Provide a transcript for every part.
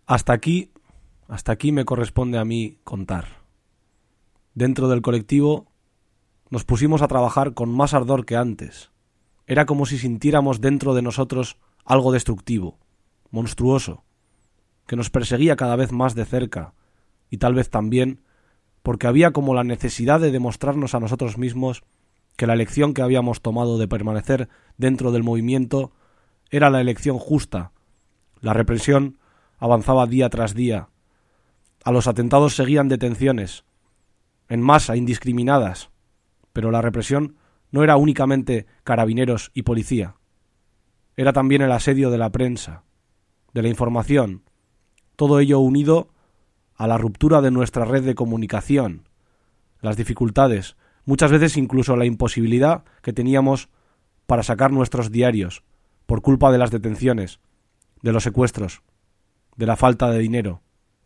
Hasta aquí me corresponde a mí contar. Dentro del colectivo nos pusimos a trabajar con más ardor que antes. Era como si sintiéramos dentro de nosotros algo destructivo, monstruoso, que nos perseguía cada vez más de cerca, y tal vez también porque había como la necesidad de demostrarnos a nosotros mismos que la elección que habíamos tomado de permanecer dentro del movimiento era la elección justa. La represión avanzaba día tras día. A los atentados seguían detenciones, en masa, indiscriminadas, pero la represión no era únicamente carabineros y policía. Era también el asedio de la prensa, de la información, todo ello unido a la ruptura de nuestra red de comunicación, las dificultades, muchas veces incluso la imposibilidad que teníamos para sacar nuestros diarios, por culpa de las detenciones, de los secuestros, de la falta de dinero.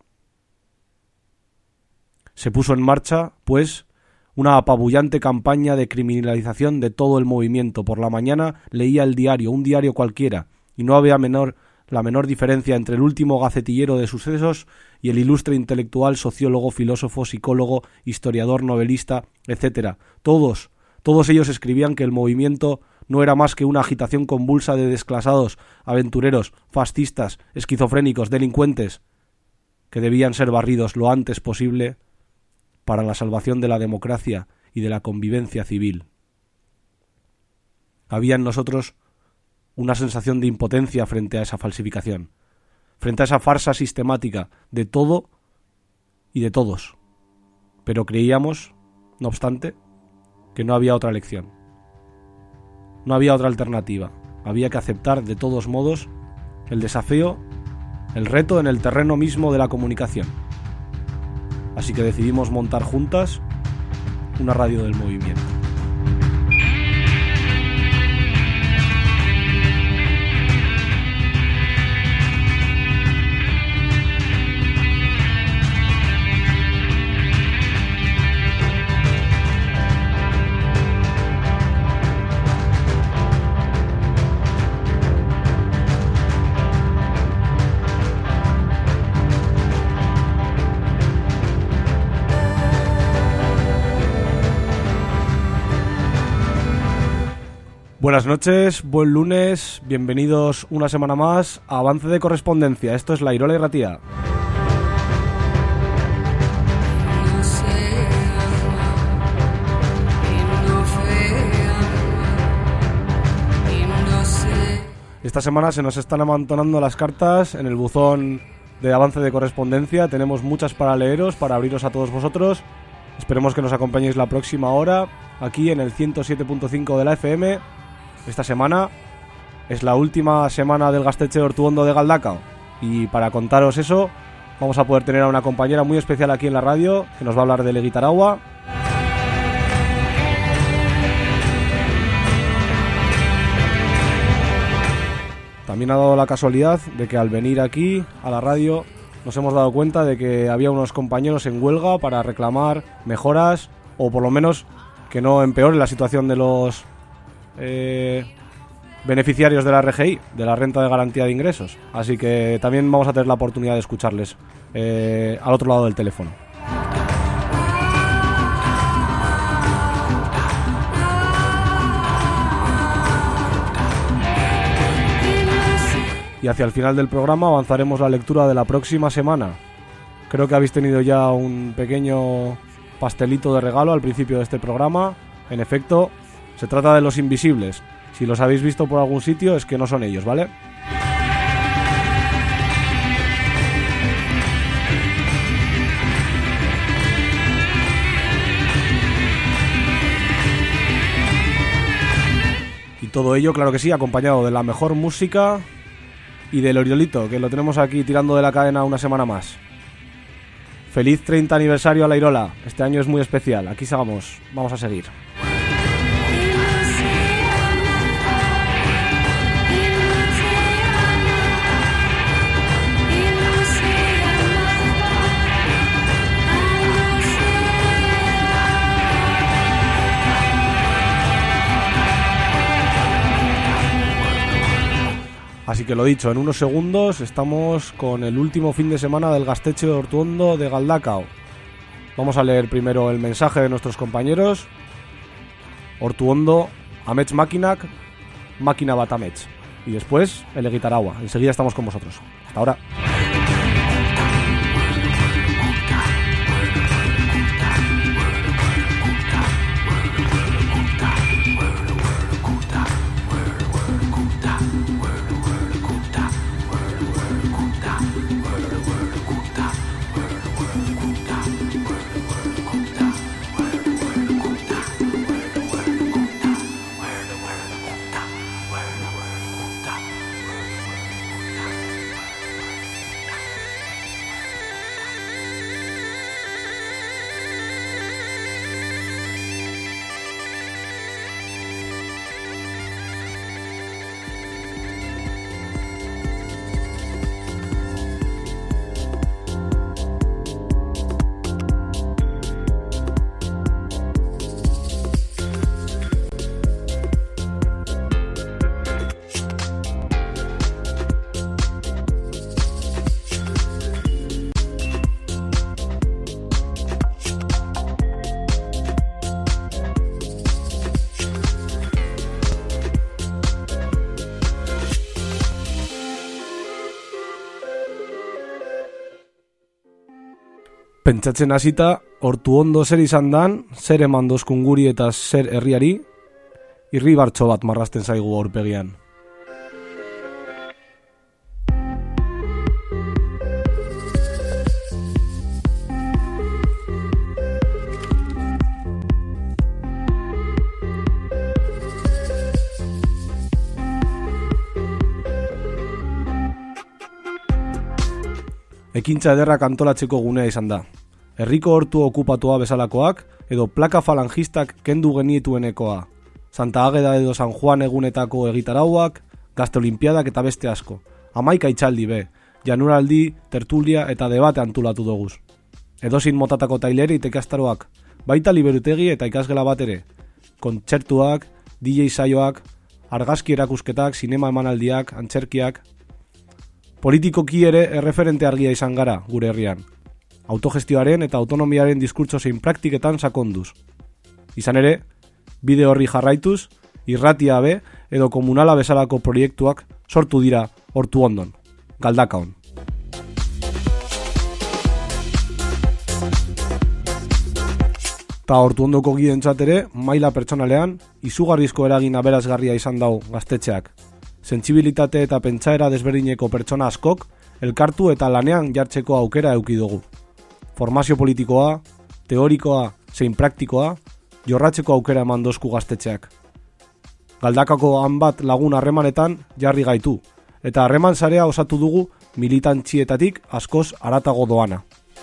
Se puso en marcha, pues, una apabullante campaña de criminalización de todo el movimiento. Por la mañana leía el diario, un diario cualquiera, y no había la menor diferencia entre el último gacetillero de sucesos y el ilustre intelectual, sociólogo, filósofo, psicólogo, historiador, novelista, etc. Todos ellos escribían que el movimiento no era más que una agitación convulsa de desclasados, aventureros, fascistas, esquizofrénicos, delincuentes, que debían ser barridos lo antes posible para la salvación de la democracia y de la convivencia civil. Había en nosotros una sensación de impotencia frente a esa falsificación, frente a esa farsa sistemática de todo y de todos. Pero creíamos, no obstante, que no había otra elección. No había otra alternativa. Había que aceptar de todos modos el desafío, el reto en el terreno mismo de la comunicación. Así que decidimos montar juntas una radio del movimiento. Buenas noches, buen lunes, bienvenidos una semana más a Avance de Correspondencia. Esto es La Irola y Ratia. Esta semana se nos están amontonando las cartas en el buzón de Avance de Correspondencia. Tenemos muchas para leeros, para abriros a todos vosotros. Esperemos que nos acompañéis la próxima hora, aquí en el 107.5 de la FM. Esta semana es la última semana del Gaztetxe Ortuondo de Galdakao, y para contaros eso vamos a poder tener a una compañera muy especial aquí en la radio que nos va a hablar de Legitaragua. También ha dado la casualidad de que al venir aquí a la radio nos hemos dado cuenta de que había unos compañeros en huelga para reclamar mejoras, o por lo menos que no empeore la situación de los beneficiarios de la RGI, de la Renta de Garantía de Ingresos. Así que también vamos a tener la oportunidad de escucharles al otro lado del teléfono. Y hacia el final del programa avanzaremos la lectura de la próxima semana. Creo que habéis tenido ya un pequeño pastelito de regalo al principio de este programa. En efecto, se trata de Los Invisibles. Si los habéis visto por algún sitio es que no son ellos, ¿vale? Y todo ello, claro que sí, acompañado de la mejor música y del Oriolito, que lo tenemos aquí tirando de la cadena una semana más. Feliz 30 aniversario a La Irola. Este año es muy especial. Aquí sigamos. Vamos a seguir. Así que lo dicho, en unos segundos estamos con el último fin de semana del Gaztetxe Ortuondo de Galdakao. Vamos a leer primero el mensaje de nuestros compañeros. Ortuondo, amets makinak, máquina bat amets. Y después, el Egitaragua. Enseguida estamos con vosotros. Hasta ahora. Pentsatzen hasita, Ortuondo zer izan dan, zer eman dozkun guri eta zer herriari, irribartxo bat marrazten zaigu aurpegian. Ekintza ederrak antolatzeko gunea izan da. Herriko hortu okupatua bezalakoak, edo plaka falangistak kendu genietuenekoa. Santa Ageda edo San Juan egunetako egitarauak, Gazte Olimpiadak eta beste asko. 11 itxaldi be, januraldi, tertulia eta debate antolatu doguz. Edozein motatako taileri eta ikastaroak, baita liberutegi eta ikasgela bat ere. Kontzertuak, DJ saioak, argazki erakusketak, sinema emanaldiak, antzerkiak. Politikoki ere erreferente argia izan gara gure herrian. Autogestioaren eta autonomiaren diskurtso zein praktiketan sakonduz. Izan ere, bide horri jarraituz, irratia be edo komunala bezalako proiektuak sortu dira Ortuondon, Galdakaon. Ta Ortuondoko gidentzat ere, maila pertsonalean, izugarrizko eragin aberasgarria izan dau gaztetxeak. Sentsibilitate eta pentsaera desberdineko pertsona askok, elkartu eta lanean jartzeko aukera eduki dugu. Formazio politikoa, teorikoa zein praktikoa, jorratzeko aukera eman dozku gaztetxeak. Galdakako hanbat lagun harremanetan jarri gaitu, eta harreman sarea osatu dugu militantzietatik askoz haratago doana.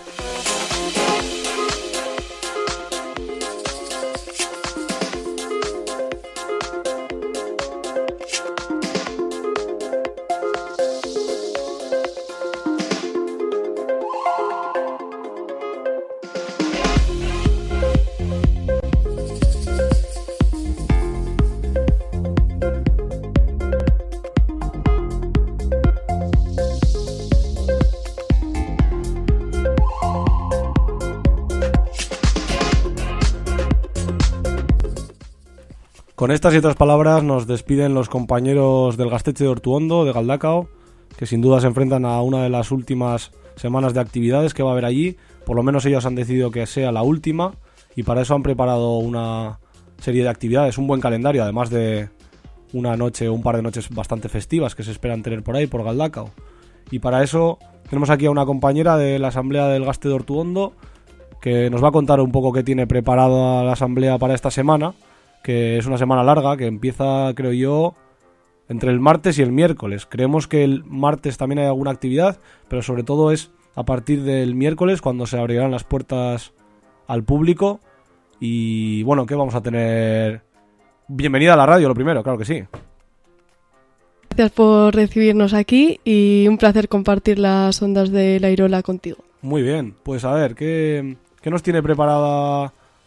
Con estas y otras palabras nos despiden los compañeros del Gaztetxe de Ortuondo, de Galdakao, que sin duda se enfrentan a una de las últimas semanas de actividades que va a haber allí. Por lo menos ellos han decidido que sea la última y para eso han preparado una serie de actividades, un buen calendario, además de una noche o un par de noches bastante festivas que se esperan tener por ahí, por Galdakao. Y para eso tenemos aquí a una compañera de la asamblea del Gazte de Ortuondo que nos va a contar un poco qué tiene preparada la asamblea para esta semana, que es una semana larga, que empieza, creo yo, entre el martes y el miércoles. Creemos que el martes también hay alguna actividad, pero sobre todo es a partir del miércoles cuando se abrirán las puertas al público. Y bueno, ¿qué vamos a tener? Bienvenida a la radio, lo primero, claro que sí. Gracias por recibirnos aquí y un placer compartir las ondas de La Irola contigo. Muy bien, pues a ver, ¿qué nos tiene preparada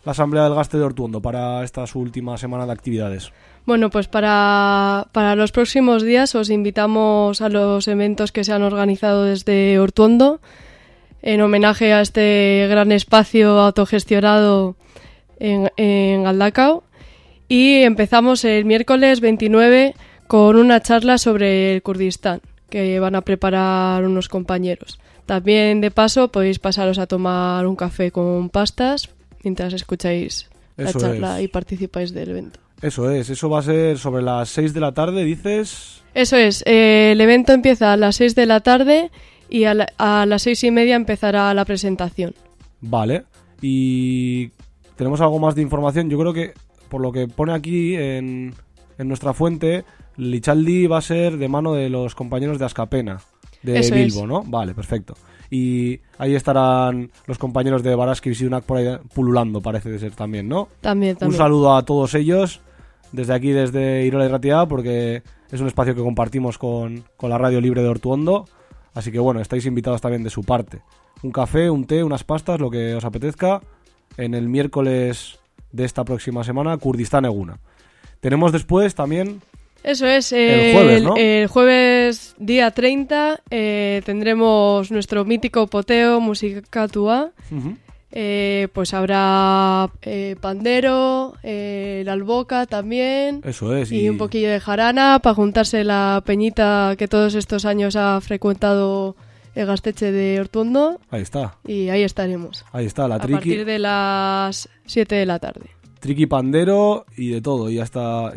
la Asamblea del Gaste de Ortuondo para esta su última semana de actividades? Bueno, pues para los próximos días os invitamos a los eventos que se han organizado desde Ortuondo en homenaje a este gran espacio autogestionado en Galdakao. Y empezamos el miércoles 29 con una charla sobre el Kurdistán que van a preparar unos compañeros. También, de paso, podéis pasaros a tomar un café con pastas mientras escucháis la charla y participáis del evento. Eso va a ser sobre las 6 de la tarde, dices. Eso es, el evento empieza a las 6 de la tarde y a las 6:30 empezará la presentación. Vale, y tenemos algo más de información. Yo creo que, por lo que pone aquí en nuestra fuente, Lichaldi va a ser de mano de los compañeros de Askapena, de Eso Bilbo, es. ¿no? Vale, perfecto. Y ahí estarán los compañeros de Baraski y Visidunak por ahí pululando, parece de ser también, ¿no? También. Un saludo a todos ellos, desde aquí, desde Irola y Ratia, porque es un espacio que compartimos con la Radio Libre de Ortuondo. Así que bueno, estáis invitados también de su parte. Un café, un té, unas pastas, lo que os apetezca, en el miércoles de esta próxima semana, Kurdistán Eguna. Tenemos después también... Eso es, el jueves, ¿no? El jueves día 30 tendremos nuestro mítico poteo Musikatua. Uh-huh. Pues habrá pandero, la alboca también. Eso es. Y un poquillo de jarana para juntarse la peñita que todos estos años ha frecuentado el Gasteche de Ortuondo. Ahí está. Y ahí estaremos. Ahí está, la a triqui. A partir de las 7 de la tarde. Triqui pandero y de todo. Y hasta...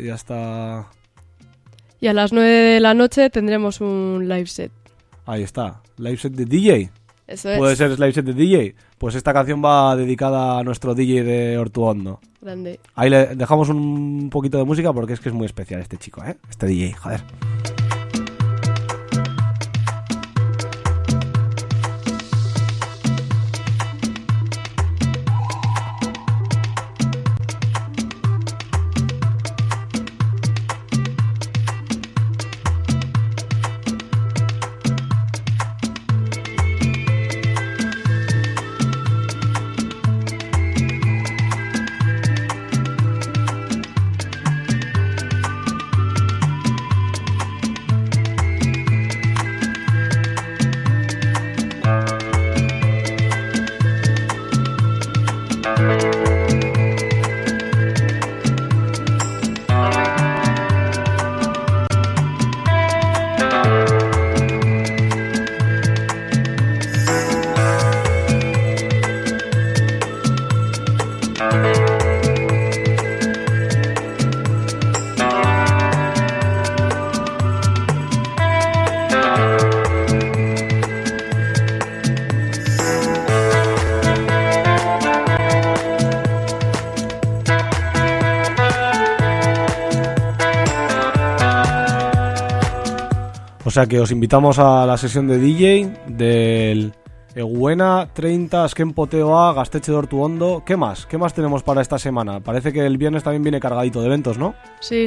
Y a las 9 de la noche tendremos un live set. Ahí está. Live set de DJ. Eso es. ¿Puede ser live set de DJ? Pues esta canción va dedicada a nuestro DJ de Ortuondo. Grande. Ahí le dejamos un poquito de música porque es que es muy especial este chico, ¿eh? Este DJ, joder. O sea que os invitamos a la sesión de DJ del Eguena 30 Azken Poteoa Gasteche de Ortuondo. ¿Qué más? ¿Qué más tenemos para esta semana? Parece que el viernes también viene cargadito de eventos, ¿no? Sí.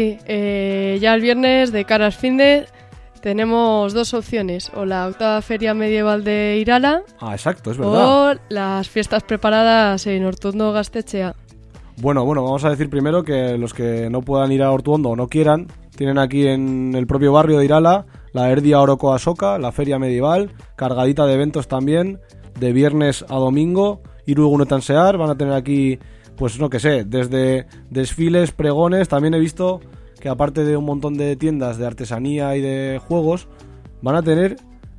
Ya el viernes, de cara al finde, tenemos dos opciones. O la octava feria medieval de Irala. Ah, exacto, es verdad. O las fiestas preparadas en Ortuondo Gaztetxea. Bueno, vamos a decir primero que los que no puedan ir a Ortuondo o no quieran, tienen aquí en el propio barrio de Irala la Erdia Orokoa Soka, la feria medieval, cargadita de eventos también, de viernes a domingo. Hiru egunetan zehar, van a tener aquí, pues no que sé, desde desfiles, pregones. También he visto que aparte de un montón de tiendas de artesanía y de juegos, van a tener,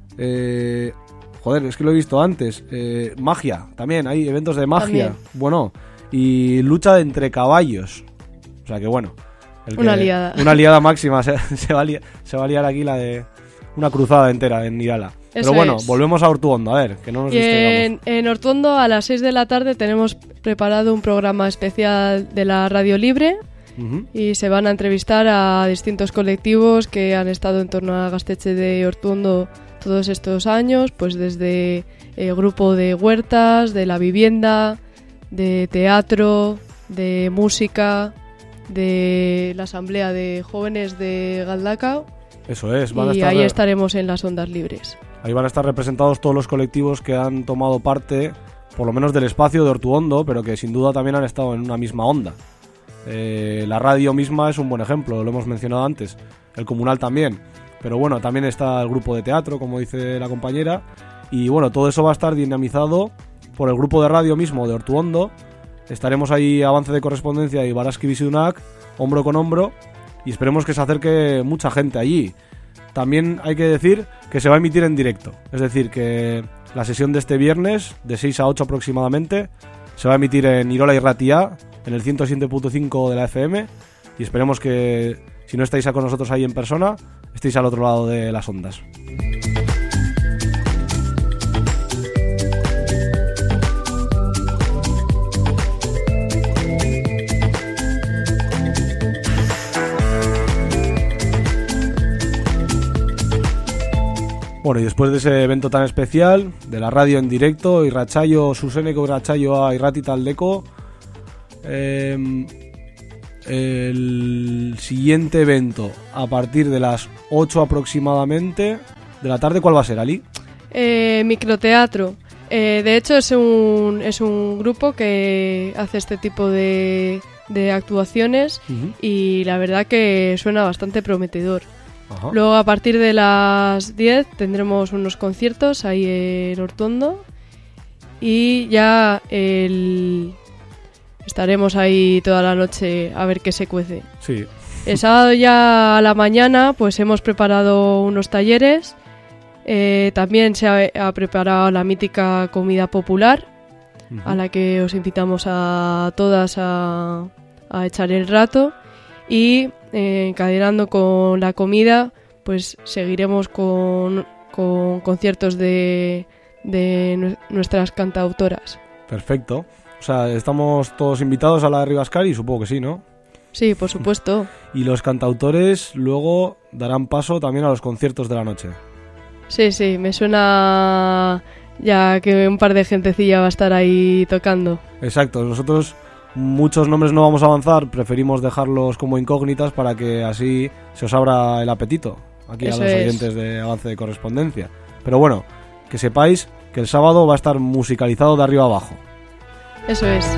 es que lo he visto antes, magia, también hay eventos de magia. También. Bueno, y lucha entre caballos. O sea que bueno. Una liada. Una liada máxima. Se va a liar aquí la de una cruzada entera en Irala. Pero bueno, volvemos a Ortuondo, a ver, que no nos distraigamos. En Ortuondo a las 6 de la tarde tenemos preparado un programa especial de la Radio Libre. Uh-huh. Y se van a entrevistar a distintos colectivos que han estado en torno a Gasteche de Ortuondo todos estos años, pues desde el grupo de huertas, de la vivienda, de teatro, de música, de la asamblea de jóvenes de Galdakao. Eso es, y ahí estaremos en las ondas libres. Ahí van a estar representados todos los colectivos que han tomado parte por lo menos del espacio de Ortuondo, pero que sin duda también han estado en una misma onda. La radio misma es un buen ejemplo, lo hemos mencionado antes, el comunal también, pero bueno, también está el grupo de teatro, como dice la compañera, y bueno, todo eso va a estar dinamizado por el grupo de radio mismo de Ortuondo. Estaremos ahí, Avance de Correspondencia y Baraski Bizidunak, hombro con hombro, y esperemos que se acerque mucha gente allí. También hay que decir que se va a emitir en directo, es decir, que la sesión de este viernes, de 6 a 8 aproximadamente, se va a emitir en Irola y Ratia, en el 107.5 de la FM, y esperemos que, si no estáis con nosotros ahí en persona, estéis al otro lado de las ondas. Bueno, y después de ese evento tan especial, de la radio en directo, Irratsaio Zuzeneko Irratsaioa Irrati Taldeko, el siguiente evento, a partir de las 8 aproximadamente de la tarde, ¿cuál va a ser, Ali? Microteatro. De hecho, es un grupo que hace este tipo de actuaciones, y la verdad que suena bastante prometedor. Ajá. Luego, a partir de las 10 tendremos unos conciertos ahí en Ortuondo, y ya estaremos ahí toda la noche a ver qué se cuece. Sí. El sábado ya a la mañana pues hemos preparado unos talleres. También se ha preparado la mítica comida popular, a la que os invitamos a todas a echar el rato. Y encadenando con la comida, pues seguiremos con conciertos de nuestras cantautoras. Perfecto. O sea, estamos todos invitados a la de Rivascari, supongo que sí, ¿no? Sí, por supuesto. Y los cantautores luego darán paso también a los conciertos de la noche. Sí, me suena ya que un par de gentecilla va a estar ahí tocando. Exacto, nosotros muchos nombres no vamos a avanzar, preferimos dejarlos como incógnitas para que así se os abra el apetito aquí Eso a los oyentes de Avance de Correspondencia. Pero bueno, que sepáis que el sábado va a estar musicalizado de arriba a abajo. Eso es.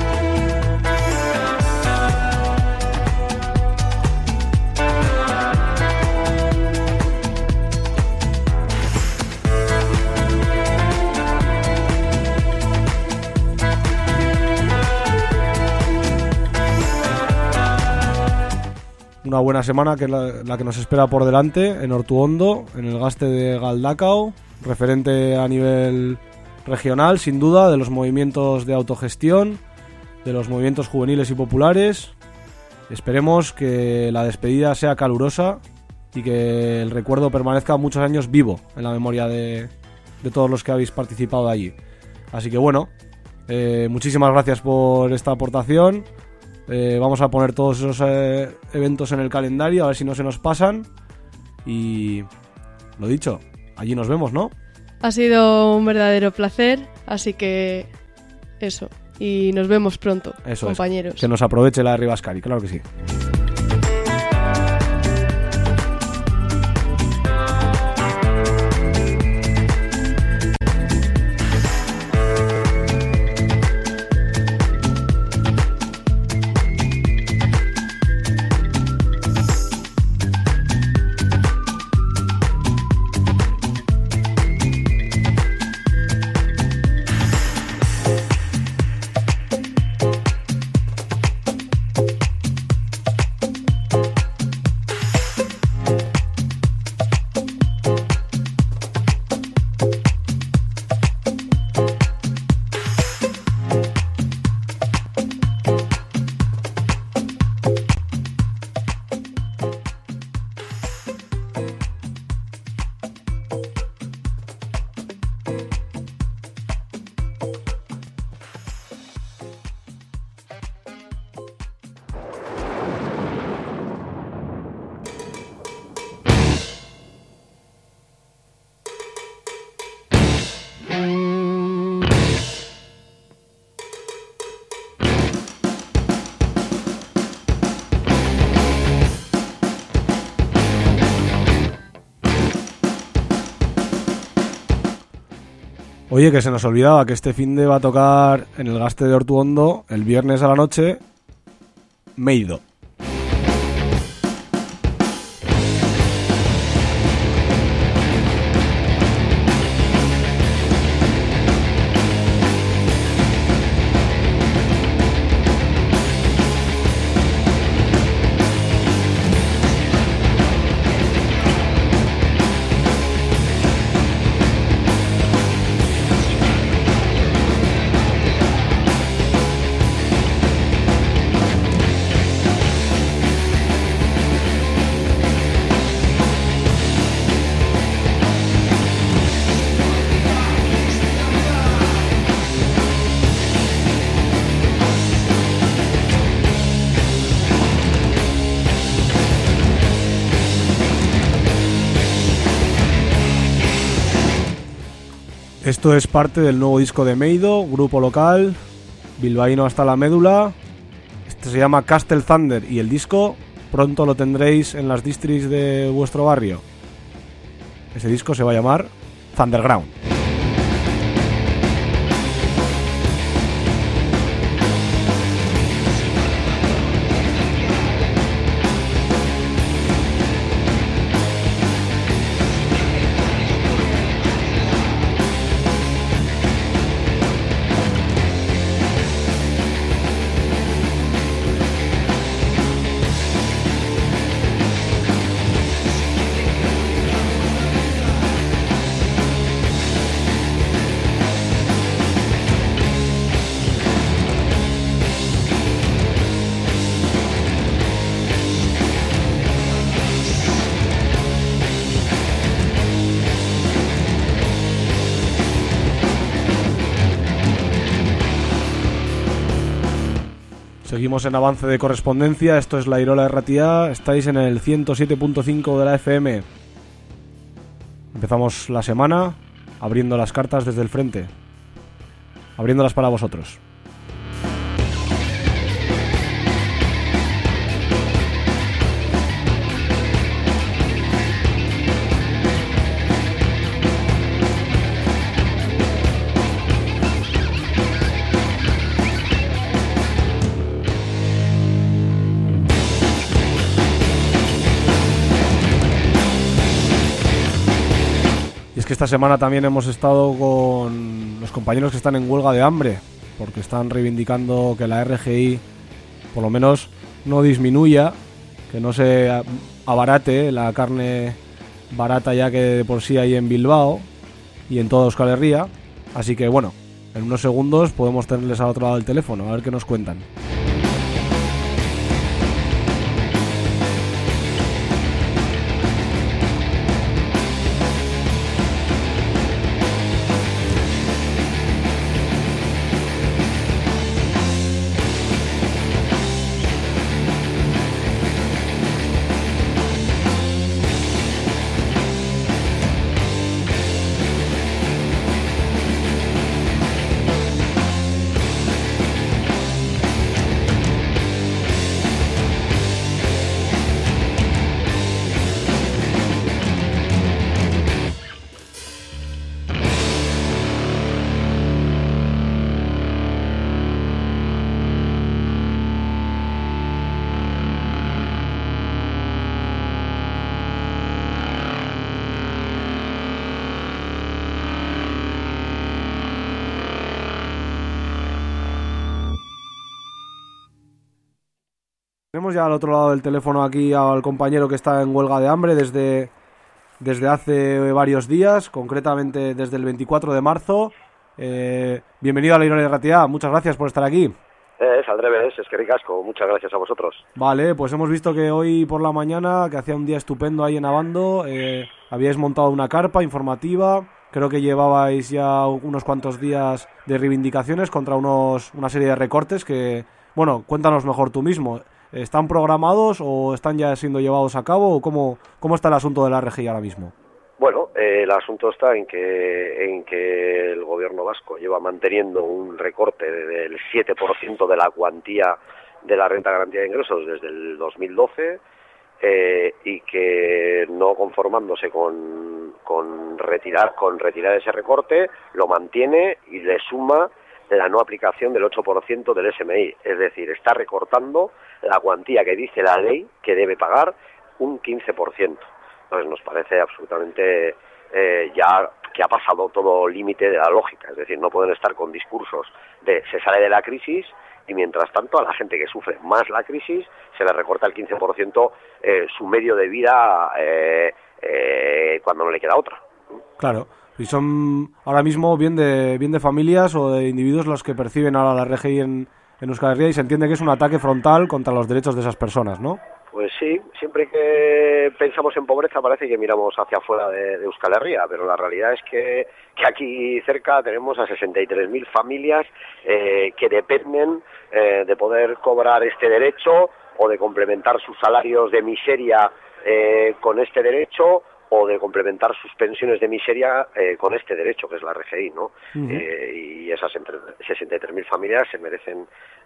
Una buena semana que es la que nos espera por delante en Ortuondo, en el Gaste de Galdakao, referente a nivel regional, sin duda, de los movimientos de autogestión, de los movimientos juveniles y populares. Esperemos que la despedida sea calurosa y que el recuerdo permanezca muchos años vivo en la memoria de todos los que habéis participado allí. Así que bueno, muchísimas gracias por esta aportación. Vamos a poner todos esos eventos en el calendario, a ver si no se nos pasan. Y lo dicho, allí nos vemos, ¿no? Ha sido un verdadero placer, así que eso. Y nos vemos pronto, eso compañeros. Que nos aproveche la de Rivascari, claro que sí. Oye, que se nos olvidaba que este finde va a tocar en el Gaste de Ortuondo el viernes a la noche Meido. Esto es parte del nuevo disco de Meido, grupo local, bilbaíno hasta la médula. Este se llama Castle Thunder y el disco pronto lo tendréis en las distris de vuestro barrio. Ese disco se va a llamar Thunderground. Seguimos en avance de correspondencia, esto es La Irola de Ratia, estáis en el 107.5 de la FM. Empezamos la semana abriendo las cartas desde el frente, abriéndolas para vosotros. Que esta semana también hemos estado con los compañeros que están en huelga de hambre, porque están reivindicando que la RGI por lo menos no disminuya, que no se abarate la carne barata ya que de por sí hay en Bilbao y en toda Euskal Herria. Así que bueno, en unos segundos podemos tenerles al otro lado del teléfono, a ver qué nos cuentan. Tenemos ya al otro lado del teléfono aquí al compañero que está en huelga de hambre desde hace varios días, concretamente desde el 24 de marzo. Bienvenido a La Irola de Ratia, muchas gracias por estar aquí. Es al revés, es que ricasco, muchas gracias a vosotros. Vale, pues hemos visto que hoy por la mañana, que hacía un día estupendo ahí en Abando, habíais montado una carpa informativa, creo que llevabais ya unos cuantos días de reivindicaciones contra una serie de recortes que, bueno, cuéntanos mejor tú mismo. ¿Están programados o están ya siendo llevados a cabo? ¿O cómo está el asunto de la RGI ahora mismo? Bueno, el asunto está en que el gobierno vasco lleva manteniendo un recorte del 7% de la cuantía de la renta de garantía de ingresos desde el 2012 y que no conformándose con con retirar ese recorte, lo mantiene y le suma la no aplicación del 8% del SMI, es decir, está recortando la cuantía que dice la ley que debe pagar un 15%. Entonces nos parece absolutamente ya que ha pasado todo límite de la lógica, es decir, no pueden estar con discursos de se sale de la crisis y mientras tanto a la gente que sufre más la crisis se le recorta el 15% su medio de vida cuando no le queda otra. Claro, y son ahora mismo bien de familias o de individuos los que perciben ahora la RGI en Euskal Herria y se entiende que es un ataque frontal contra los derechos de esas personas, ¿no? Pues sí, siempre que pensamos en pobreza parece que miramos hacia afuera de Euskal Herria, pero la realidad es que aquí cerca tenemos a 63.000 familias que dependen de poder cobrar este derecho o de complementar sus salarios de miseria con este derecho o de complementar sus pensiones de miseria con este derecho que es la RGI, ¿no? Uh-huh. Y esas 63.000 familias se merecen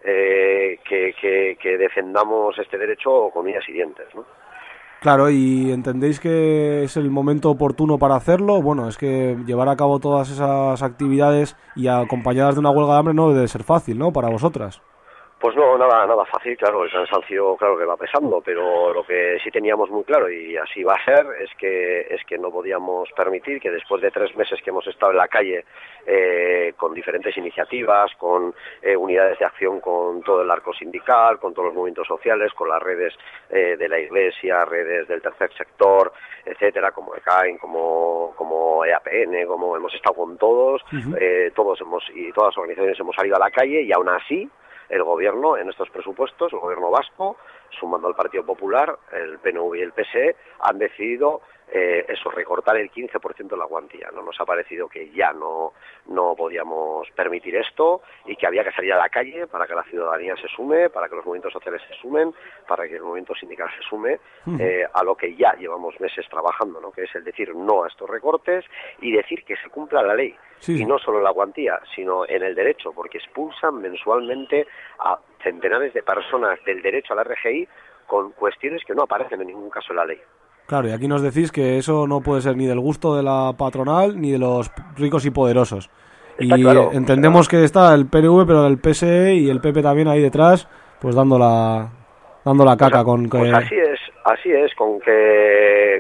que defendamos este derecho con uñas y dientes, ¿no? Claro, ¿y entendéis que es el momento oportuno para hacerlo? Bueno, es que llevar a cabo todas esas actividades y acompañadas de una huelga de hambre no debe ser fácil, ¿no?, para vosotras. Pues no, nada fácil, claro, el cansancio claro que va pesando, pero lo que sí teníamos muy claro, y así va a ser, es que no podíamos permitir que después de 3 meses que hemos estado en la calle con diferentes iniciativas, con unidades de acción con todo el arco sindical, con todos los movimientos sociales, con las redes de la Iglesia, redes del tercer sector, etcétera, como ECAIN, como EAPN, como hemos estado con todos, uh-huh. Todas las organizaciones hemos salido a la calle y aún así el gobierno en estos presupuestos, el gobierno vasco, sumando al Partido Popular, el PNV y el PSE, han decidido recortar el 15% de la cuantía. No nos ha parecido que ya no podíamos permitir esto y que había que salir a la calle para que la ciudadanía se sume, para que los movimientos sociales se sumen, para que el movimiento sindical se sume a lo que ya llevamos meses trabajando, ¿no?, que es el decir no a estos recortes y decir que se cumpla la ley. Sí. Y no solo en la cuantía, sino en el derecho, porque expulsan mensualmente a centenares de personas del derecho a la RGI con cuestiones que no aparecen en ningún caso en la ley. Claro, y aquí nos decís que eso no puede ser ni del gusto de la patronal ni de los ricos y poderosos. Está y claro, entendemos que está el PNV, pero el PSE y el PP también ahí detrás, pues dando la caca con que... Pues así es, con que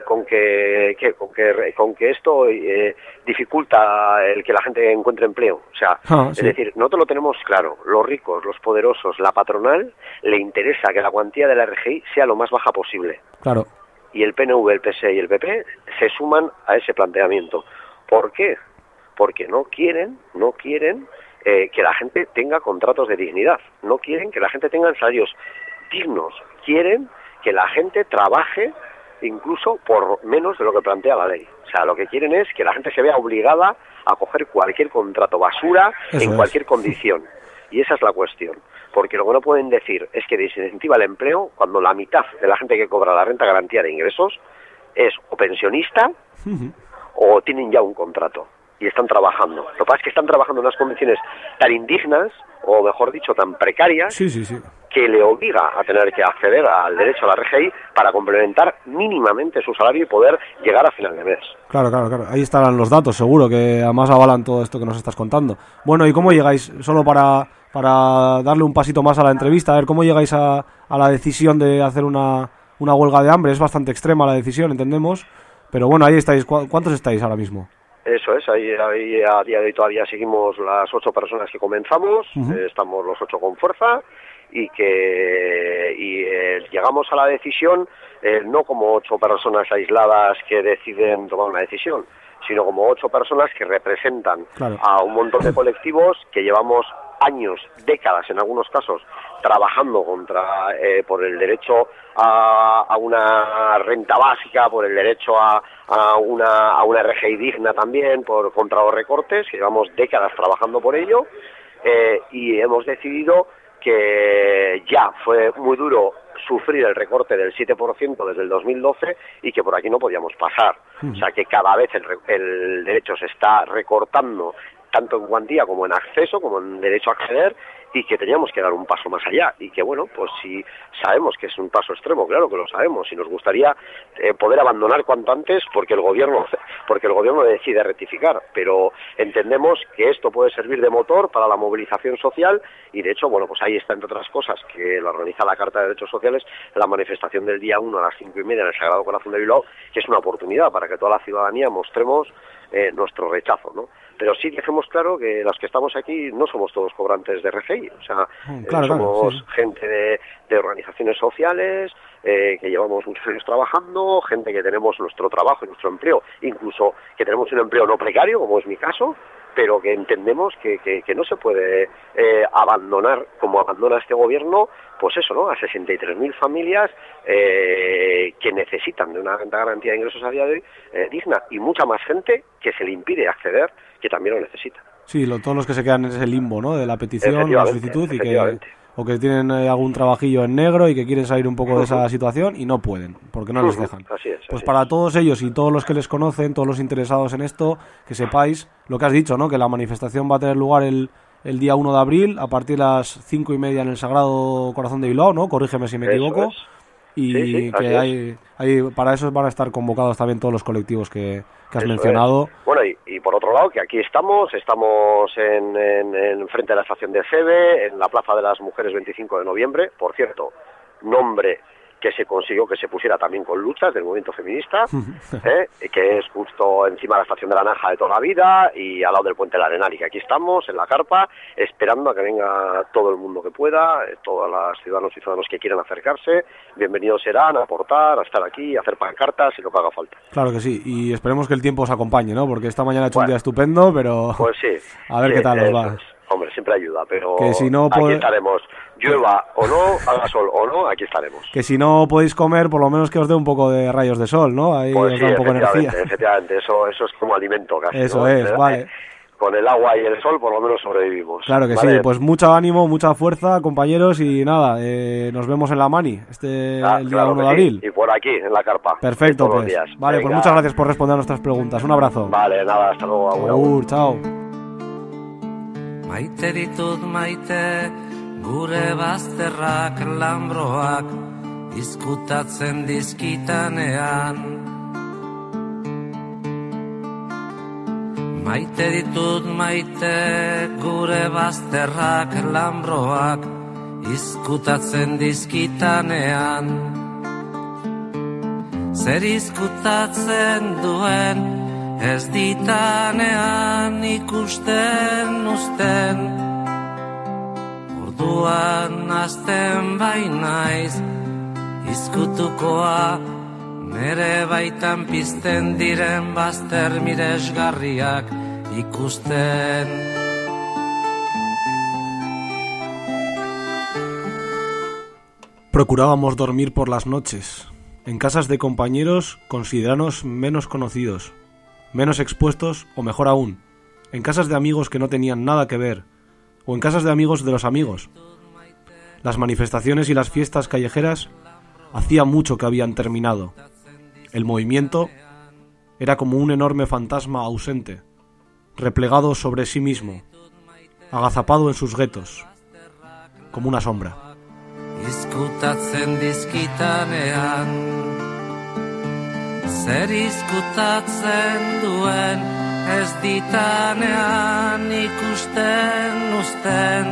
esto dificulta el que la gente encuentre empleo. O sea, sí. Es decir, nosotros lo tenemos claro, los ricos, los poderosos, la patronal, le interesa que la cuantía de la RGI sea lo más baja posible. Claro. Y el PNV, el PSE y el PP se suman a ese planteamiento. ¿Por qué? Porque no quieren que la gente tenga contratos de dignidad, no quieren que la gente tenga salarios dignos, quieren que la gente trabaje incluso por menos de lo que plantea la ley. O sea, lo que quieren es que la gente se vea obligada a coger cualquier contrato basura en cualquier condición. Y esa es la cuestión. Porque lo que no pueden decir es que desincentiva el empleo cuando la mitad de la gente que cobra la renta garantía de ingresos es o pensionista o tienen ya un contrato y están trabajando. Lo que pasa es que están trabajando en unas condiciones tan indignas, o mejor dicho, tan precarias, sí. que le obliga a tener que acceder al derecho a la RGI para complementar mínimamente su salario y poder llegar a final de mes. Claro. Ahí estarán los datos, seguro, que además avalan todo esto que nos estás contando. Bueno, ¿y cómo llegáis, solo para darle un pasito más a la entrevista, a ver cómo llegáis a la decisión de hacer una huelga de hambre? Es bastante extrema la decisión, entendemos, pero bueno, ahí estáis. ¿Cuántos estáis ahora mismo? Eso es, ahí a día de hoy todavía seguimos las 8 personas que comenzamos, estamos los 8 con fuerza y llegamos a la decisión no como 8 personas aisladas que deciden tomar una decisión, sino como 8 personas que representan a un montón de colectivos que llevamos años, décadas en algunos casos, trabajando por el derecho a una renta básica, por el derecho a una RGI digna también, contra los recortes, que llevamos décadas trabajando por ello, y hemos decidido que ya fue muy duro sufrir el recorte del 7% desde el 2012 y que por aquí no podíamos pasar. O sea que cada vez el derecho se está recortando tanto en cuantía como en acceso, como en derecho a acceder, y que teníamos que dar un paso más allá, y que bueno, pues si sabemos que es un paso extremo, claro que lo sabemos, y nos gustaría poder abandonar cuanto antes porque el gobierno decide rectificar, pero entendemos que esto puede servir de motor para la movilización social, y de hecho, bueno, pues ahí está, entre otras cosas, que lo organiza la Carta de Derechos Sociales, la manifestación del día 1 a las 5:30 en el Sagrado Corazón de Bilbao, que es una oportunidad para que toda la ciudadanía mostremos nuestro rechazo, ¿no? Pero sí dejemos claro que los que estamos aquí no somos todos cobrantes de RGI, o sea, somos sí, gente de organizaciones sociales, que llevamos muchos años trabajando, gente que tenemos nuestro trabajo y nuestro empleo, incluso que tenemos un empleo no precario, como es mi caso, pero que entendemos que no se puede abandonar, como abandona este gobierno, pues eso, ¿no? A 63.000 familias que necesitan de una renta de garantía de ingresos a día de hoy digna, y mucha más gente que se le impide acceder, que también lo necesita. Sí, todos los que se quedan en ese limbo, ¿no? De la petición, la solicitud, y que o que tienen algún trabajillo en negro y que quieren salir un poco de esa situación y no pueden, porque no les dejan. Así es, pues para todos ellos y todos los que les conocen, todos los interesados en esto, que sepáis lo que has dicho, ¿no? Que la manifestación va a tener lugar el día 1 de abril a partir de las 5:30 en el Sagrado Corazón de Bilbao, ¿no? Corrígeme si me equivoco. Y que hay para eso van a estar convocados también todos los colectivos que has mencionado. Bueno, y por otro lado, que aquí estamos en frente a la estación de CEBE, en la Plaza de las Mujeres 25 de noviembre, por cierto, nombre que se consiguió que se pusiera también con luchas del movimiento feminista, que es justo encima de la estación de la Naja de toda la vida y al lado del Puente del Arenal, y que aquí estamos en la carpa esperando a que venga todo el mundo que pueda, todos los ciudadanos y ciudadanos que quieran acercarse, bienvenidos serán a aportar, a estar aquí, a hacer pancartas y lo que haga falta. Claro que sí, y esperemos que el tiempo os acompañe, ¿no? Porque esta mañana ha hecho un día estupendo, pero pues sí, a ver qué tal os va. Hombre, siempre ayuda, pero que si no aquí estaremos. Llueva o no, haga sol o no, aquí estaremos. Que si no podéis comer, por lo menos que os dé un poco de rayos de sol, ¿no? Ahí pues os sí, da un poco de energía. Efectivamente, eso es como alimento casi. Eso ¿no? es, vale. Con el agua y el sol por lo menos sobrevivimos. Claro que ¿vale? sí, pues mucho ánimo, mucha fuerza, compañeros, y nada, nos vemos en la Mani el día 1 de abril. Sí. Y por aquí, en la carpa. Perfecto, pues. Vale, pues muchas gracias por responder a nuestras preguntas. Un abrazo. Vale, nada, hasta luego. Agur, chao. Maite ditut maite, gure bazterrak lambroak izkutatzen dizkitanean. Maite ditut maite, gure bazterrak lambroak izkutatzen dizkitanean. Zer izkutatzen duen ez ditanean ikusten uzten. Orduan azten bainaiz izkutukoa, nere baitan pizten diren bazter miresgarriak ikusten. Procurábamos dormir por las noches, en casas de compañeros consideranos menos conocidos, menos expuestos o mejor aún, en casas de amigos que no tenían nada que ver, o en casas de amigos de los amigos. Las manifestaciones y las fiestas callejeras hacía mucho que habían terminado. El movimiento era como un enorme fantasma ausente, replegado sobre sí mismo, agazapado en sus guetos, como una sombra. Izkutatzen dizkitanean, zer izkutatzen duen ez ditanean ikusten uzten.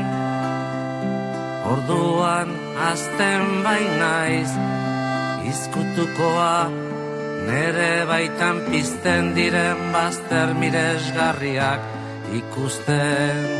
Orduan azten bainaiz izkutukoa, nere baitan pizten diren bazter miresgarriak ikusten.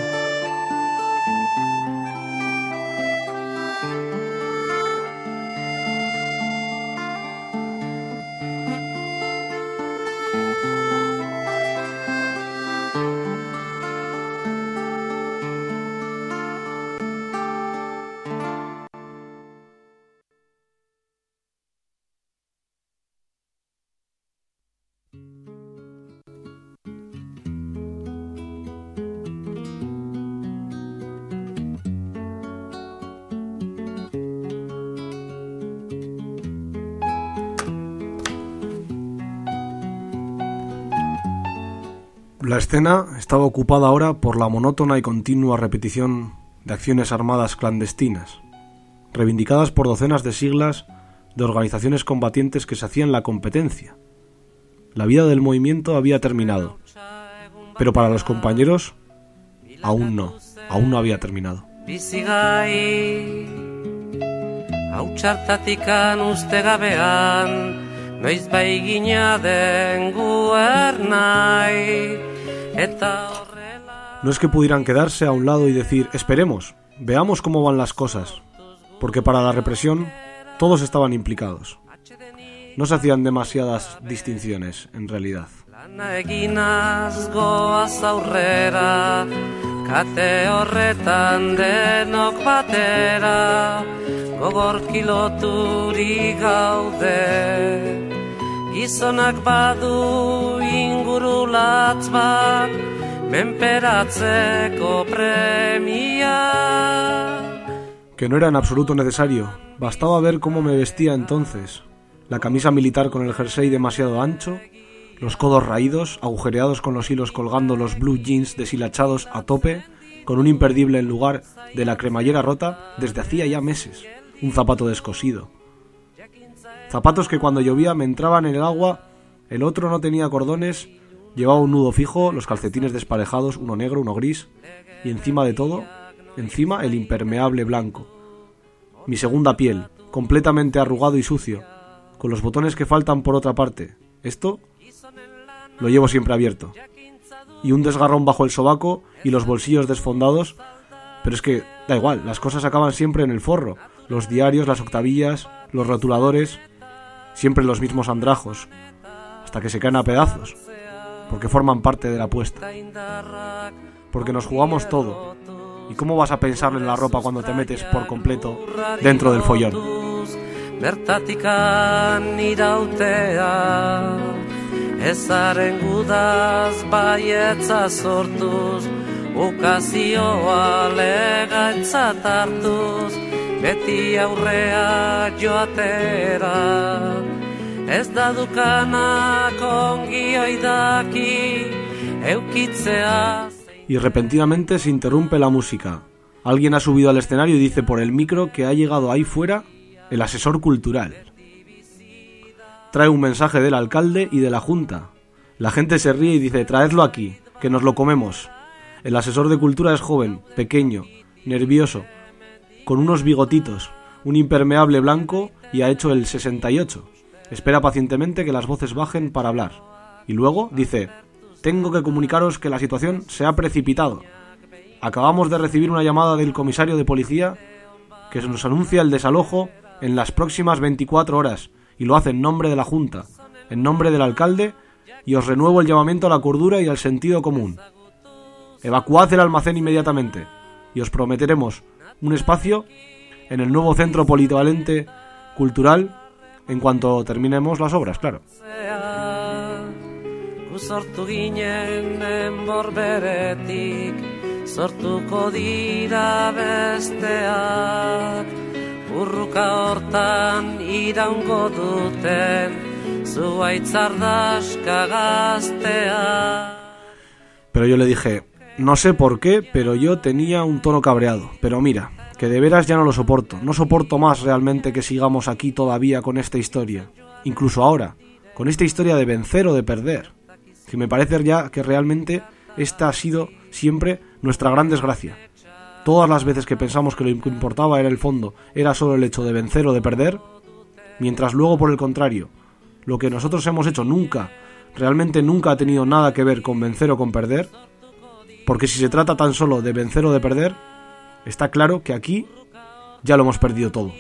La escena estaba ocupada ahora por la monótona y continua repetición de acciones armadas clandestinas, reivindicadas por docenas de siglas de organizaciones combatientes que se hacían la competencia. La vida del movimiento había terminado, pero para los compañeros aún no había terminado. Bizigai hautsartatikan uste gabean noiz bai gina den guernai eta horrela. No es que pudieran quedarse a un lado y decir esperemos, veamos cómo van las cosas, porque para la represión todos estaban implicados. No se hacían demasiadas distinciones, en realidad. Lana eginaz goaz aurrera, kate horretan denok batera, gogorki loturi gaude. Gizonak badu ingurulatz bat, menperatzeko premia. Que no era en absoluto necesario, bastaba ver cómo me vestía entonces. La camisa militar con el jersey demasiado ancho, los codos raídos, agujereados con los hilos colgando los blue jeans deshilachados a tope, con un imperdible en lugar de la cremallera rota desde hacía ya meses, un zapato descosido. Zapatos que cuando llovía me entraban en el agua, el otro no tenía cordones, llevaba un nudo fijo, los calcetines desparejados, uno negro, uno gris, y encima de todo, encima el impermeable blanco. Mi segunda piel, completamente arrugado y sucio, con los botones que faltan por otra parte. Esto lo llevo siempre abierto. Y un desgarrón bajo el sobaco y los bolsillos desfondados. Pero es que da igual, las cosas acaban siempre en el forro. Los diarios, las octavillas, los rotuladores, siempre los mismos andrajos, hasta que se caen a pedazos, porque forman parte de la apuesta. Porque nos jugamos todo. ¿Y cómo vas a pensar en la ropa cuando te metes por completo dentro del follón? Bertatikan irautea, ezaren gudaz baietza sortuz, ukazioa legatzat hartuz, beti aurrea joatera. Ez da dukanak ongi oidaki, eukitzea. Y repentinamente se interrumpe la música. Alguien ha subido al escenario y dice por el micro que ha llegado ahí fuera el asesor cultural. Trae un mensaje del alcalde y de la junta. La gente se ríe y dice, traedlo aquí, que nos lo comemos. El asesor de cultura es joven, pequeño, nervioso, con unos bigotitos, un impermeable blanco y ha hecho el 68. Espera pacientemente que las voces bajen para hablar. Y luego dice, tengo que comunicaros que la situación se ha precipitado. Acabamos de recibir una llamada del comisario de policía que nos anuncia el desalojo en las próximas 24 horas, y lo hace en nombre de la Junta, en nombre del alcalde, y os renuevo el llamamiento a la cordura y al sentido común. Evacuad el almacén inmediatamente, y os prometeremos un espacio en el nuevo centro polivalente cultural en cuanto terminemos las obras, claro. Sortu ginen enborberetik, sortuko dira besteak, urruka hortan iraungo duten, zuaitzardaska gazteak. Pero yo le dije, no sé por qué, pero yo tenía un tono cabreado. Pero mira, que de veras ya no lo soporto. No soporto más realmente que sigamos aquí todavía con esta historia. Incluso ahora, con esta historia de vencer o de perder. Que me parece ya que realmente esta ha sido siempre nuestra gran desgracia. Todas las veces que pensamos que lo que importaba era el fondo, era solo el hecho de vencer o de perder, mientras luego por el contrario, lo que nosotros hemos hecho realmente nunca ha tenido nada que ver con vencer o con perder, porque si se trata tan solo de vencer o de perder, está claro que aquí ya lo hemos perdido todo.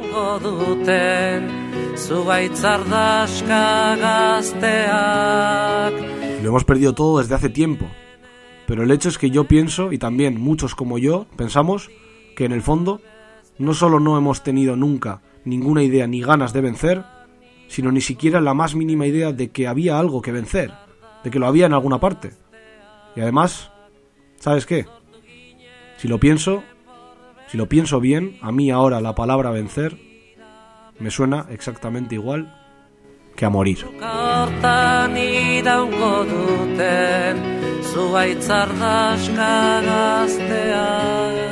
Lo hemos perdido todo desde hace tiempo, pero el hecho es que yo pienso, y también muchos como yo, pensamos que en el fondo no solo no hemos tenido nunca ninguna idea ni ganas de vencer, sino ni siquiera la más mínima idea de que había algo que vencer, de que lo había en alguna parte. Y además, ¿sabes qué? Si lo pienso bien, a mí ahora la palabra vencer me suena exactamente igual que a morir. zuaitzardaska gazteak.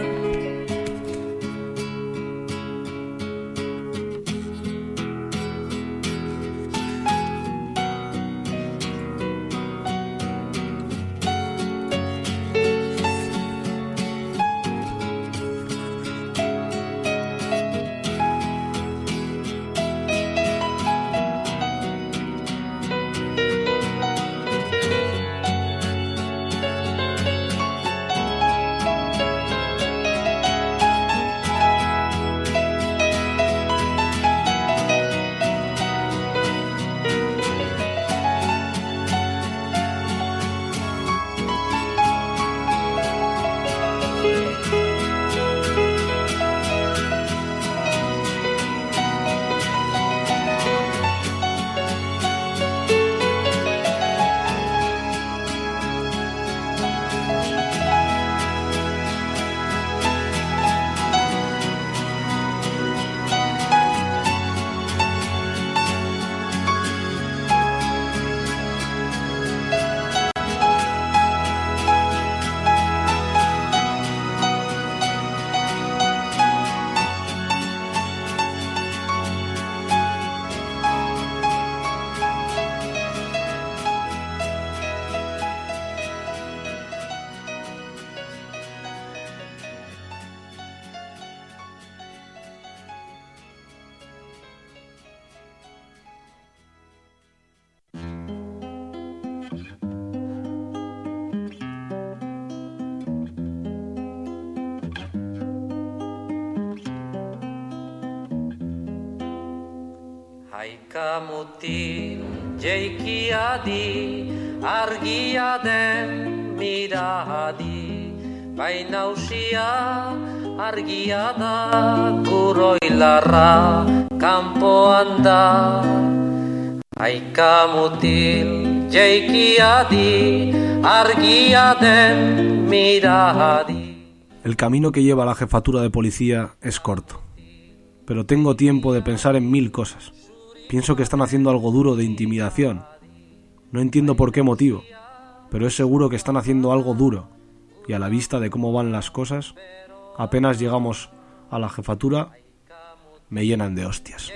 Haika mutil jeikiadi, argia den miradi, baina usia argia da, kuroilarra kanpoan da. Haika mutil jeikiadi, argia den miradi. El camino que lleva a la jefatura de policía es corto, pero tengo tiempo de pensar en 1000 cosas. Pienso que están haciendo algo duro de intimidación. No entiendo por qué motivo, pero es seguro que están haciendo algo duro. Y a la vista de cómo van las cosas, apenas llegamos a la jefatura, me llenan de hostias.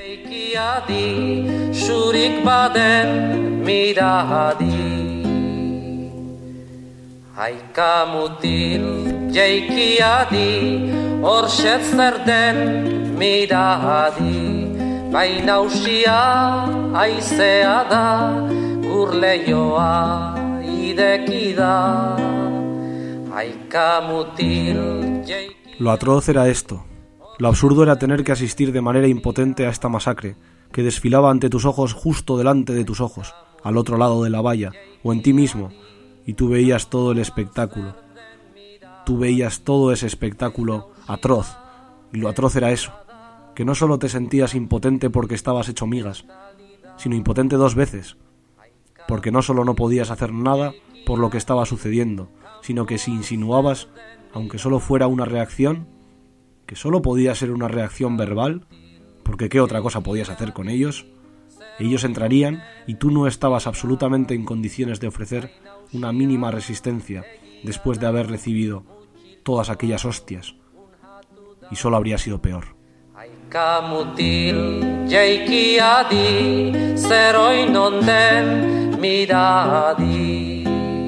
Baina usia aizea da, gurleioa ideki da. Haika mutil. Lo atroz era esto. Lo absurdo era tener que asistir de manera impotente a esta masacre, que desfilaba ante tus ojos, justo delante de tus ojos, al otro lado de la valla, o en ti mismo, y tú veías todo el espectáculo. Tú veías todo ese espectáculo atroz, y lo atroz era eso, que no solo te sentías impotente porque estabas hecho migas, sino impotente 2 veces, porque no solo no podías hacer nada por lo que estaba sucediendo, sino que si insinuabas, aunque solo fuera una reacción, que solo podía ser una reacción verbal, porque ¿qué otra cosa podías hacer con ellos? Ellos entrarían y tú no estabas absolutamente en condiciones de ofrecer una mínima resistencia después de haber recibido todas aquellas hostias, y solo habría sido peor. Haika mutil jeikiadi, zeroi non den miradi.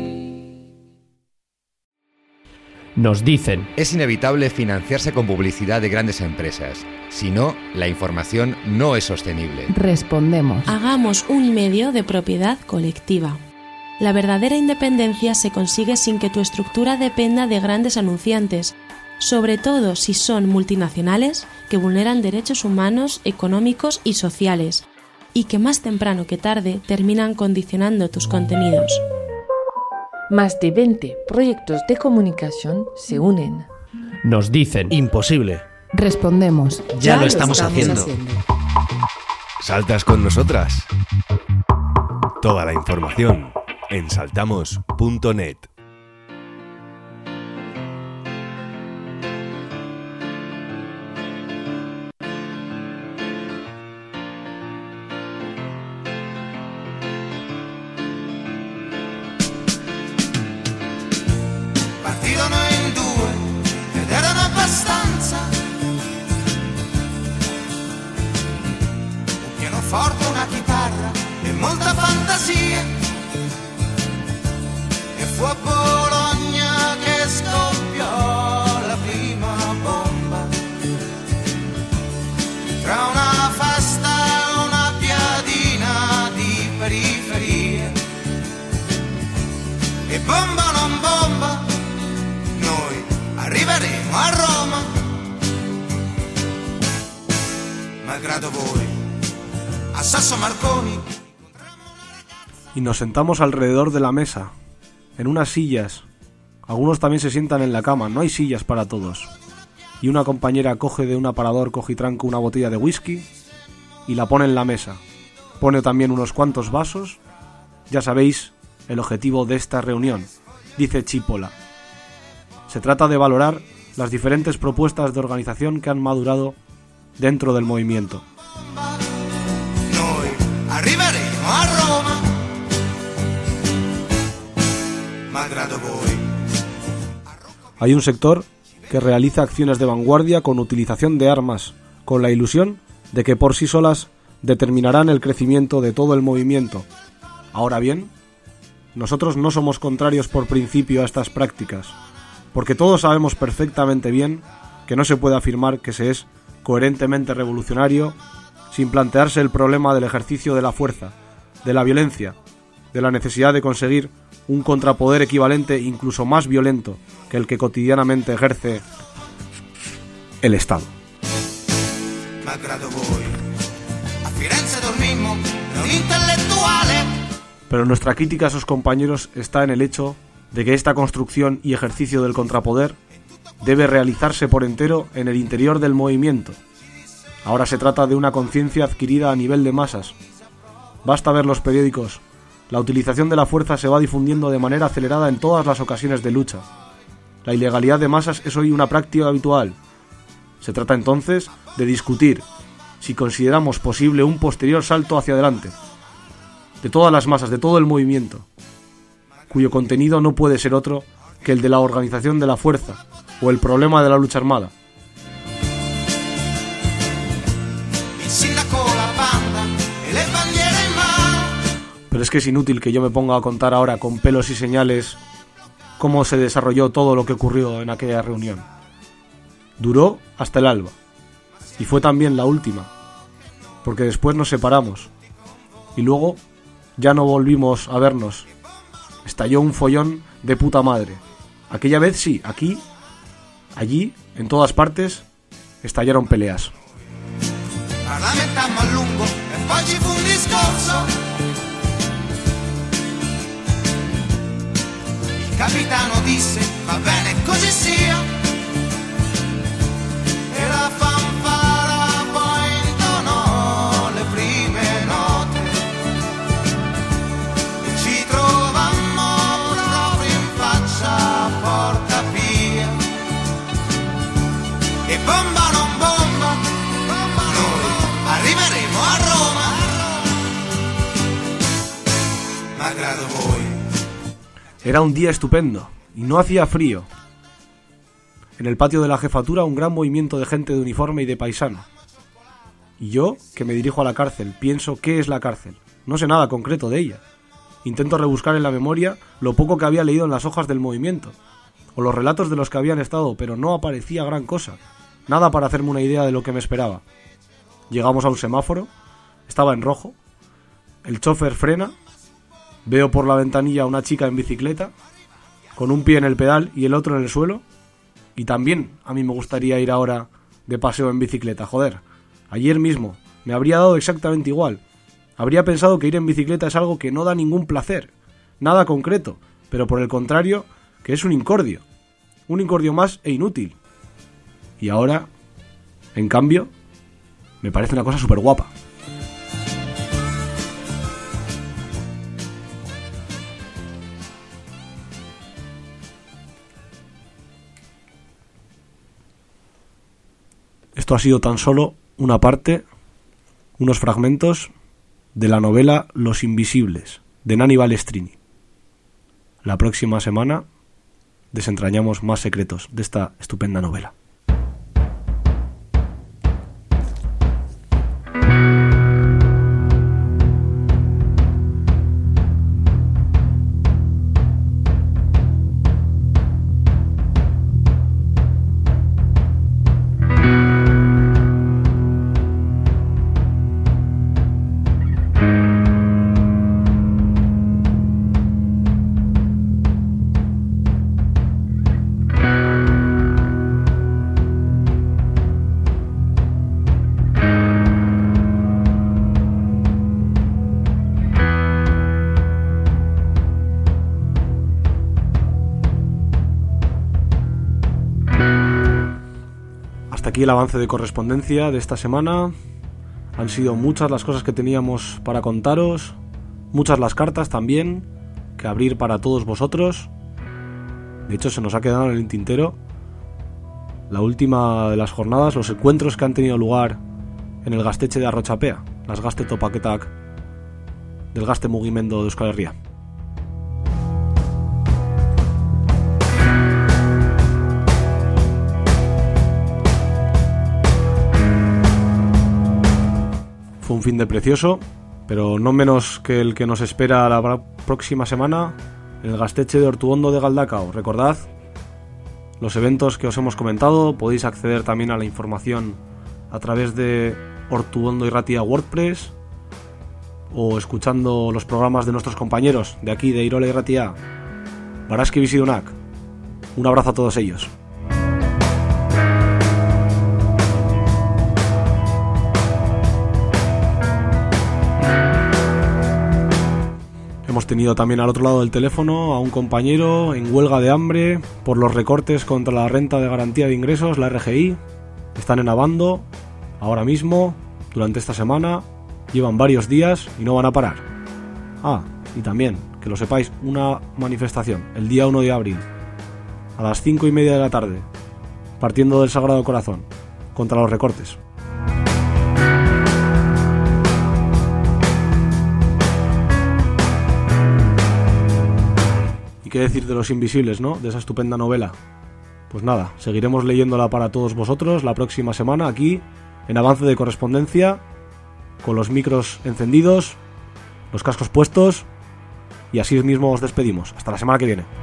Nos dicen: es inevitable financiarse con publicidad de grandes empresas. Si no, la información no es sostenible. Respondemos: hagamos un medio de propiedad colectiva. La verdadera independencia se consigue sin que tu estructura dependa de grandes anunciantes, sobre todo si son multinacionales que vulneran derechos humanos, económicos y sociales, y que más temprano que tarde terminan condicionando tus contenidos. Más de 20 proyectos de comunicación se unen. Nos dicen: imposible. Respondemos: ya lo estamos haciendo. ¿Saltas con nosotras? Toda la información en saltamos.net. stanza, un pianoforte, una chitarra e molta fantasia, e fu a Bologna che scoppiò la prima bomba, tra una festa e una piadina di periferia, e bomba o non bomba, noi arriveremo a Roma, malgrado voi, a Sasso Marconi. Y nos sentamos alrededor de la mesa, en unas sillas. Algunos también se sientan en la cama, no hay sillas para todos. Y una compañera coge de un aparador cojitranco una botella de whisky y la pone en la mesa. Pone también unos cuantos vasos. Ya sabéis el objetivo de esta reunión, dice Chipola. Se trata de valorar las diferentes propuestas de organización que han madurado dentro del movimiento. Noi arriveremo a Roma, malgrado voi. Hay un sector que realiza acciones de vanguardia con utilización de armas, con la ilusión de que por sí solas determinarán el crecimiento de todo el movimiento. Ahora bien, nosotros no somos contrarios por principio a estas prácticas, porque todos sabemos perfectamente bien que no se puede afirmar que se es coherentemente revolucionario sin plantearse el problema del ejercicio de la fuerza, de la violencia, de la necesidad de conseguir un contrapoder equivalente, incluso más violento, que el que cotidianamente ejerce el Estado. Pero nuestra crítica a sus compañeros está en el hecho de que esta construcción y ejercicio del contrapoder debe realizarse por entero en el interior del movimiento. Ahora se trata de una conciencia adquirida a nivel de masas. Basta ver los periódicos. La utilización de la fuerza se va difundiendo de manera acelerada en todas las ocasiones de lucha. La ilegalidad de masas es hoy una práctica habitual. Se trata entonces de discutir si consideramos posible un posterior salto hacia adelante, de todas las masas, de todo el movimiento, cuyo contenido no puede ser otro que el de la organización de la fuerza o el problema de la lucha armada. Pero es que es inútil que yo me ponga a contar ahora con pelos y señales cómo se desarrolló todo lo que ocurrió en aquella reunión. Duró hasta el alba, y fue también la última, porque después nos separamos, y luego ya no volvimos a vernos. Estalló un follón de puta madre. Aquella vez sí, aquí, allí, en todas partes, estallaron peleas. Capitano disse, va bene così sia, e la fanfara poi intonò le prime note, e ci trovammo proprio in faccia a Porta Pia, e bomba non bomba, noi arriveremo a Roma, malgrado voi. Era un día estupendo, y no hacía frío. En el patio de la jefatura un gran movimiento de gente de uniforme y de paisano. Y yo, que me dirijo a la cárcel, pienso ¿qué es la cárcel? No sé nada concreto de ella. Intento rebuscar en la memoria lo poco que había leído en las hojas del movimiento, o los relatos de los que habían estado, pero no aparecía gran cosa, nada para hacerme una idea de lo que me esperaba. Llegamos a un semáforo, estaba en rojo, el chofer frena. Veo por la ventanilla a una chica en bicicleta, con un pie en el pedal y el otro en el suelo, y también a mí me gustaría ir ahora de paseo en bicicleta, joder. Ayer mismo me habría dado exactamente igual. Habría pensado que ir en bicicleta es algo que no da ningún placer, nada concreto, pero por el contrario, que es un incordio más e inútil. Y ahora, en cambio, me parece una cosa súper guapa. Esto ha sido tan solo una parte, unos fragmentos de la novela Los Invisibles, de Nani Balestrini. La próxima semana desentrañamos más secretos de esta estupenda novela. Hasta aquí el avance de correspondencia de esta semana. Han sido muchas las cosas que teníamos para contaros, muchas las cartas también que abrir para todos vosotros. De hecho, se nos ha quedado en el tintero la última de las jornadas, los encuentros que han tenido lugar en el Gaztetxe de Arrochapea, las Gazte topaketak del Gazte Mugimendu de Euskal Herria. Fue un fin de precioso, pero no menos que el que nos espera la próxima semana en el Gaztetxe de Ortuondo de Galdakao. Recordad los eventos que os hemos comentado, podéis acceder también a la información a través de Ortuondo Irratia WordPress o escuchando los programas de nuestros compañeros de aquí de Irola Irratia, Baraski Bizidunak. Un abrazo a todos ellos. Hemos tenido también al otro lado del teléfono a un compañero en huelga de hambre por los recortes contra la renta de garantía de ingresos, la RGI. Están en Abando ahora mismo, durante esta semana, llevan varios días y no van a parar. Y también, que lo sepáis, una manifestación el día 1 de abril a las 5:30 de la tarde, partiendo del Sagrado Corazón, contra los recortes. ¿Qué decir de Los Invisibles, no? De esa estupenda novela. Pues nada, seguiremos leyéndola para todos vosotros la próxima semana aquí, en Avance de Correspondencia, con los micros encendidos, los cascos puestos, y así mismo os despedimos. Hasta la semana que viene.